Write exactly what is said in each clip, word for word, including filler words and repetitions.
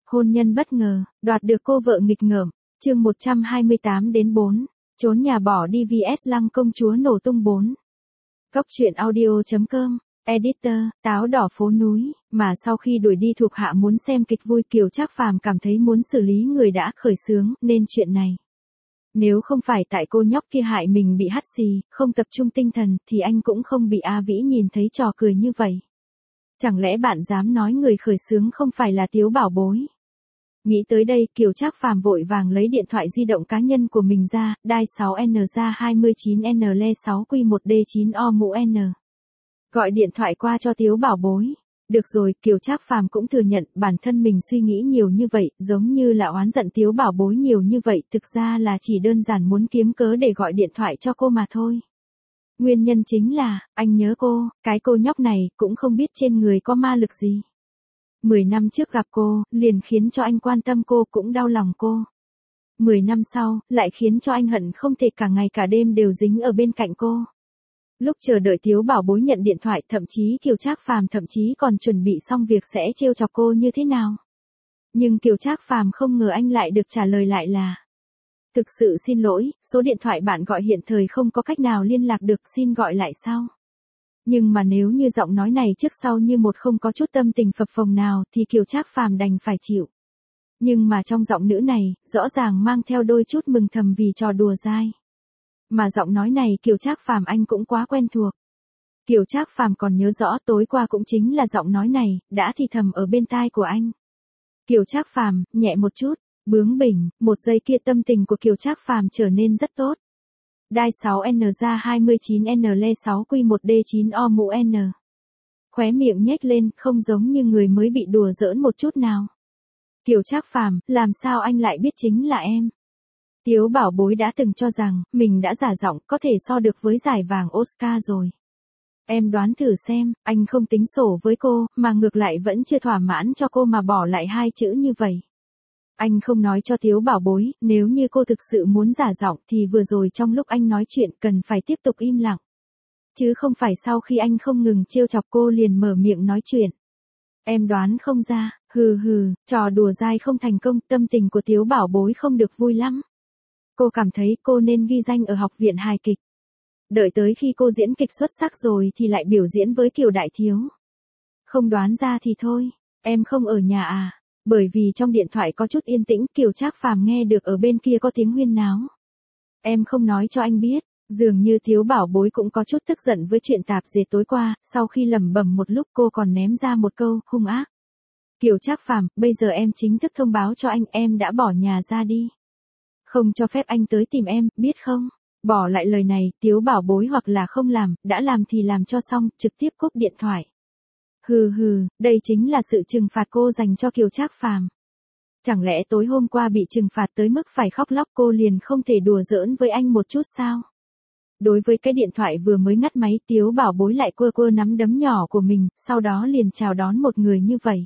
Hôn nhân bất ngờ, đoạt được cô vợ nghịch ngợm, chương một trăm hai mươi tám đến bốn, trốn nhà bỏ đi vs Lăng công chúa nổ tung bốn. Cốc truyện audio chấm com, editor, táo đỏ phố núi, mà sau khi đuổi đi thuộc hạ muốn xem kịch vui Kiều Trác Phàm cảm thấy muốn xử lý người đã khởi xướng nên chuyện này. Nếu không phải tại cô nhóc kia hại mình bị hắt xì, không tập trung tinh thần thì anh cũng không bị A Vĩ nhìn thấy trò cười như vậy. Chẳng lẽ bạn dám nói người khởi xướng không phải là Tiếu Bảo Bối? Nghĩ tới đây Kiều Trác Phàm vội vàng lấy điện thoại di động cá nhân của mình ra, đai sáu N ra hai chín N L sáu Q một D chín O mũ N. Gọi điện thoại qua cho Tiếu Bảo Bối. Được rồi, Kiều Trác Phàm cũng thừa nhận bản thân mình suy nghĩ nhiều như vậy, giống như là oán giận Tiếu Bảo Bối nhiều như vậy, thực ra là chỉ đơn giản muốn kiếm cớ để gọi điện thoại cho cô mà thôi. Nguyên nhân chính là, anh nhớ cô, cái cô nhóc này cũng không biết trên người có ma lực gì. Mười năm trước gặp cô, liền khiến cho anh quan tâm cô cũng đau lòng cô. Mười năm sau, lại khiến cho anh hận không thể cả ngày cả đêm đều dính ở bên cạnh cô. Lúc chờ đợi Tiếu Bảo Bối nhận điện thoại, thậm chí Kiều Trác Phàm thậm chí còn chuẩn bị xong việc sẽ trêu chọc cô như thế nào. Nhưng Kiều Trác Phàm không ngờ anh lại được trả lời lại là: thực sự xin lỗi, số điện thoại bạn gọi hiện thời không có cách nào liên lạc được, xin gọi lại sau. Nhưng mà nếu như giọng nói này trước sau như một không có chút tâm tình phập phồng nào thì Kiều Trác Phàm đành phải chịu. Nhưng mà trong giọng nữ này, rõ ràng mang theo đôi chút mừng thầm vì trò đùa dai. Mà giọng nói này Kiều Trác Phàm anh cũng quá quen thuộc. Kiều Trác Phàm còn nhớ rõ tối qua cũng chính là giọng nói này, đã thì thầm ở bên tai của anh. Kiều Trác Phàm, nhẹ một chút, bướng bỉnh, một giây kia tâm tình của Kiều Trác Phàm trở nên rất tốt. Đai sáu N ra hai chín N L sáu Q một D chín O mũ N. Khóe miệng nhếch lên, không giống như người mới bị đùa giỡn một chút nào. Kiều Trác Phàm, làm sao anh lại biết chính là em? Tiếu Bảo Bối đã từng cho rằng, mình đã giả giọng có thể so được với giải vàng Oscar rồi. Em đoán thử xem, anh không tính sổ với cô, mà ngược lại vẫn chưa thỏa mãn cho cô mà bỏ lại hai chữ như vậy. Anh không nói cho Tiếu Bảo Bối, nếu như cô thực sự muốn giả giọng thì vừa rồi trong lúc anh nói chuyện cần phải tiếp tục im lặng. Chứ không phải sau khi anh không ngừng trêu chọc cô liền mở miệng nói chuyện. Em đoán không ra, hừ hừ, trò đùa dai không thành công, tâm tình của Tiếu Bảo Bối không được vui lắm. Cô cảm thấy cô nên ghi danh ở học viện hài kịch. Đợi tới khi cô diễn kịch xuất sắc rồi thì lại biểu diễn với Kiều Đại Thiếu. Không đoán ra thì thôi, em không ở nhà à? Bởi vì trong điện thoại có chút yên tĩnh, Kiều Trác Phàm nghe được ở bên kia có tiếng huyên náo. Em không nói cho anh biết, dường như Tiếu Bảo Bối cũng có chút tức giận với chuyện tạp dề tối qua, sau khi lẩm bẩm một lúc cô còn ném ra một câu hung ác. Kiều Trác Phàm, bây giờ em chính thức thông báo cho anh, em đã bỏ nhà ra đi. Không cho phép anh tới tìm em, biết không? Bỏ lại lời này, Tiếu Bảo Bối hoặc là không làm, đã làm thì làm cho xong, trực tiếp cúp điện thoại. Hừ hừ, đây chính là sự trừng phạt cô dành cho Kiều Trác Phàm. Chẳng lẽ tối hôm qua bị trừng phạt tới mức phải khóc lóc cô liền không thể đùa giỡn với anh một chút sao? Đối với cái điện thoại vừa mới ngắt máy, Tiếu Bảo Bối lại quơ quơ nắm đấm nhỏ của mình, sau đó liền chào đón một người như vậy.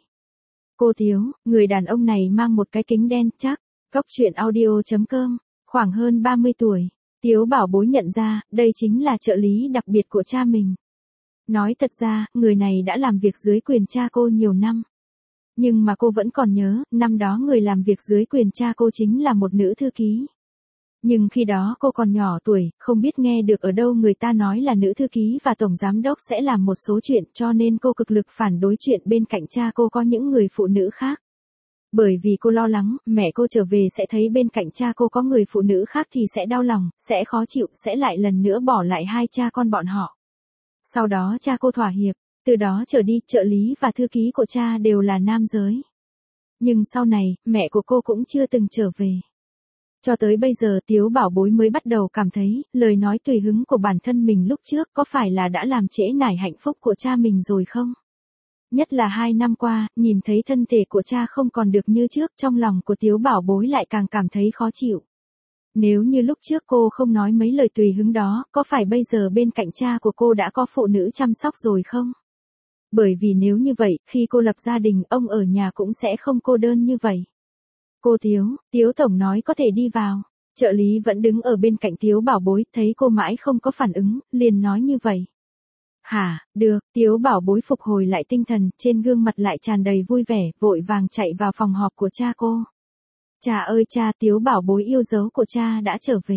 Cô Tiếu, người đàn ông này mang một cái kính đen chắc. Cốc truyện audio chấm com, khoảng hơn ba mươi tuổi. Tiếu Bảo Bối nhận ra, đây chính là trợ lý đặc biệt của cha mình. Nói thật ra, người này đã làm việc dưới quyền cha cô nhiều năm. Nhưng mà cô vẫn còn nhớ, năm đó người làm việc dưới quyền cha cô chính là một nữ thư ký. Nhưng khi đó cô còn nhỏ tuổi, không biết nghe được ở đâu người ta nói là nữ thư ký và tổng giám đốc sẽ làm một số chuyện, cho nên cô cực lực phản đối chuyện bên cạnh cha cô có những người phụ nữ khác. Bởi vì cô lo lắng, mẹ cô trở về sẽ thấy bên cạnh cha cô có người phụ nữ khác thì sẽ đau lòng, sẽ khó chịu, sẽ lại lần nữa bỏ lại hai cha con bọn họ. Sau đó cha cô thỏa hiệp, từ đó trở đi, trợ lý và thư ký của cha đều là nam giới. Nhưng sau này, mẹ của cô cũng chưa từng trở về. Cho tới bây giờ Tiếu Bảo Bối mới bắt đầu cảm thấy, lời nói tùy hứng của bản thân mình lúc trước có phải là đã làm trễ nải hạnh phúc của cha mình rồi không? Nhất là hai năm qua, nhìn thấy thân thể của cha không còn được như trước, trong lòng của Tiếu Bảo Bối lại càng cảm thấy khó chịu. Nếu như lúc trước cô không nói mấy lời tùy hứng đó, có phải bây giờ bên cạnh cha của cô đã có phụ nữ chăm sóc rồi không? Bởi vì nếu như vậy, khi cô lập gia đình, ông ở nhà cũng sẽ không cô đơn như vậy. Cô Tiếu, Tiếu Tổng nói có thể đi vào. Trợ lý vẫn đứng ở bên cạnh Tiếu Bảo Bối, thấy cô mãi không có phản ứng, liền nói như vậy. Hả, được, Tiếu Bảo Bối phục hồi lại tinh thần, trên gương mặt lại tràn đầy vui vẻ, vội vàng chạy vào phòng họp của cha cô. Cha ơi cha, Tiếu Bảo Bối yêu dấu của cha đã trở về.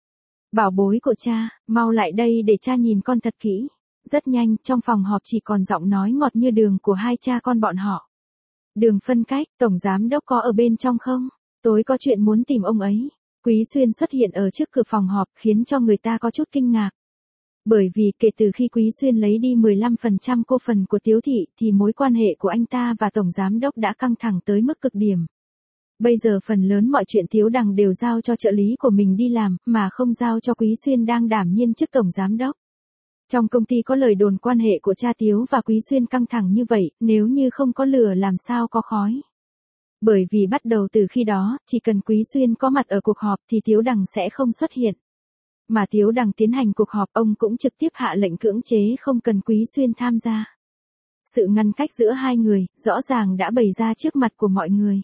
Bảo bối của cha, mau lại đây để cha nhìn con thật kỹ. Rất nhanh, trong phòng họp chỉ còn giọng nói ngọt như đường của hai cha con bọn họ. Đường Phân Cách, tổng giám đốc có ở bên trong không? Tối có chuyện muốn tìm ông ấy. Quý Xuyên xuất hiện ở trước cửa phòng họp khiến cho người ta có chút kinh ngạc. Bởi vì kể từ khi Quý Xuyên lấy đi mười lăm phần trăm cổ phần của Tiếu Thị thì mối quan hệ của anh ta và tổng giám đốc đã căng thẳng tới mức cực điểm. Bây giờ phần lớn mọi chuyện Tiếu Đằng đều giao cho trợ lý của mình đi làm, mà không giao cho Quý Xuyên đang đảm nhiệm chức tổng giám đốc. Trong công ty có lời đồn quan hệ của cha Tiếu và Quý Xuyên căng thẳng như vậy, nếu như không có lửa làm sao có khói. Bởi vì bắt đầu từ khi đó, chỉ cần Quý Xuyên có mặt ở cuộc họp thì Tiếu Đằng sẽ không xuất hiện. Mà Tiếu Đằng tiến hành cuộc họp, ông cũng trực tiếp hạ lệnh cưỡng chế không cần Quý Xuyên tham gia. Sự ngăn cách giữa hai người, rõ ràng đã bày ra trước mặt của mọi người.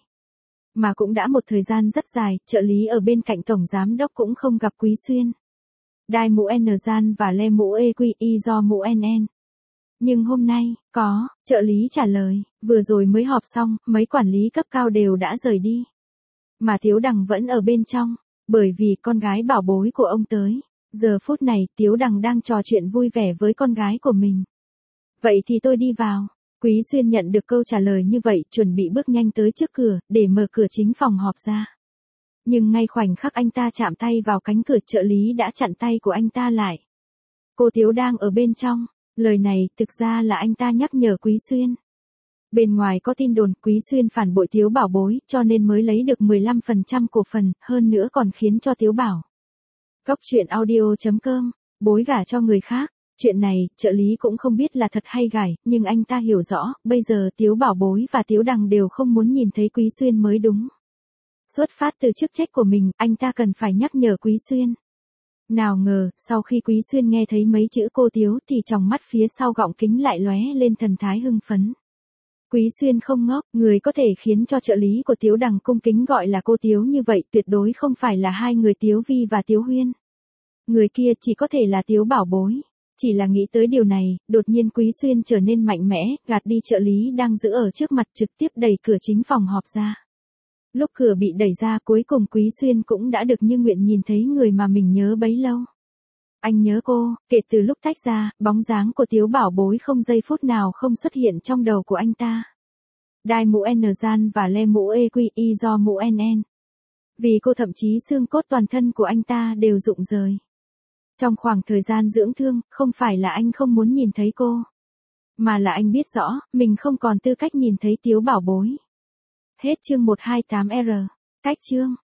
Mà cũng đã một thời gian rất dài, trợ lý ở bên cạnh tổng giám đốc cũng không gặp Quý Xuyên. Đai mũ N gian và le mũ E Q I do mũ N N. Nhưng hôm nay, có, trợ lý trả lời, vừa rồi mới họp xong, mấy quản lý cấp cao đều đã rời đi. Mà Tiếu Đằng vẫn ở bên trong, bởi vì con gái bảo bối của ông tới. Giờ phút này, Tiếu Đằng đang trò chuyện vui vẻ với con gái của mình. Vậy thì tôi đi vào. Quý Xuyên nhận được câu trả lời như vậy, chuẩn bị bước nhanh tới trước cửa, để mở cửa chính phòng họp ra. Nhưng ngay khoảnh khắc anh ta chạm tay vào cánh cửa, trợ lý đã chặn tay của anh ta lại. Cô Tiếu đang ở bên trong. Lời này, thực ra là anh ta nhắc nhở Quý Xuyên. Bên ngoài có tin đồn, Quý Xuyên phản bội Tiếu Bảo Bối, cho nên mới lấy được mười lăm phần trăm cổ phần, hơn nữa còn khiến cho Tiếu Bảo. Cóc truyện audio chấm com, bối gả cho người khác. Chuyện này, trợ lý cũng không biết là thật hay gài, nhưng anh ta hiểu rõ, bây giờ Tiếu Bảo Bối và Tiếu Đằng đều không muốn nhìn thấy Quý Xuyên mới đúng. Xuất phát từ chức trách của mình, anh ta cần phải nhắc nhở Quý Xuyên. Nào ngờ, sau khi Quý Xuyên nghe thấy mấy chữ cô Tiếu thì tròng mắt phía sau gọng kính lại lóe lên thần thái hưng phấn. Quý Xuyên không ngốc, người có thể khiến cho trợ lý của Tiếu Đằng cung kính gọi là cô Tiếu như vậy tuyệt đối không phải là hai người Tiếu Vi và Tiếu Huyên. Người kia chỉ có thể là Tiếu Bảo Bối. Chỉ là nghĩ tới điều này, đột nhiên Quý Xuyên trở nên mạnh mẽ, gạt đi trợ lý đang giữ ở trước mặt, trực tiếp đẩy cửa chính phòng họp ra. Lúc cửa bị đẩy ra, cuối cùng Quý Xuyên cũng đã được như nguyện nhìn thấy người mà mình nhớ bấy lâu. Anh nhớ cô, kể từ lúc tách ra, bóng dáng của Tiếu Bảo Bối không giây phút nào không xuất hiện trong đầu của anh ta. Đai mũ N gian và le mũ E Q I do mũ N N. Vì cô thậm chí xương cốt toàn thân của anh ta đều rụng rời. Trong khoảng thời gian dưỡng thương, không phải là anh không muốn nhìn thấy cô. Mà là anh biết rõ, mình không còn tư cách nhìn thấy Tiếu Bảo Bối. Hết chương một trăm hai mươi tám R. Cách chương.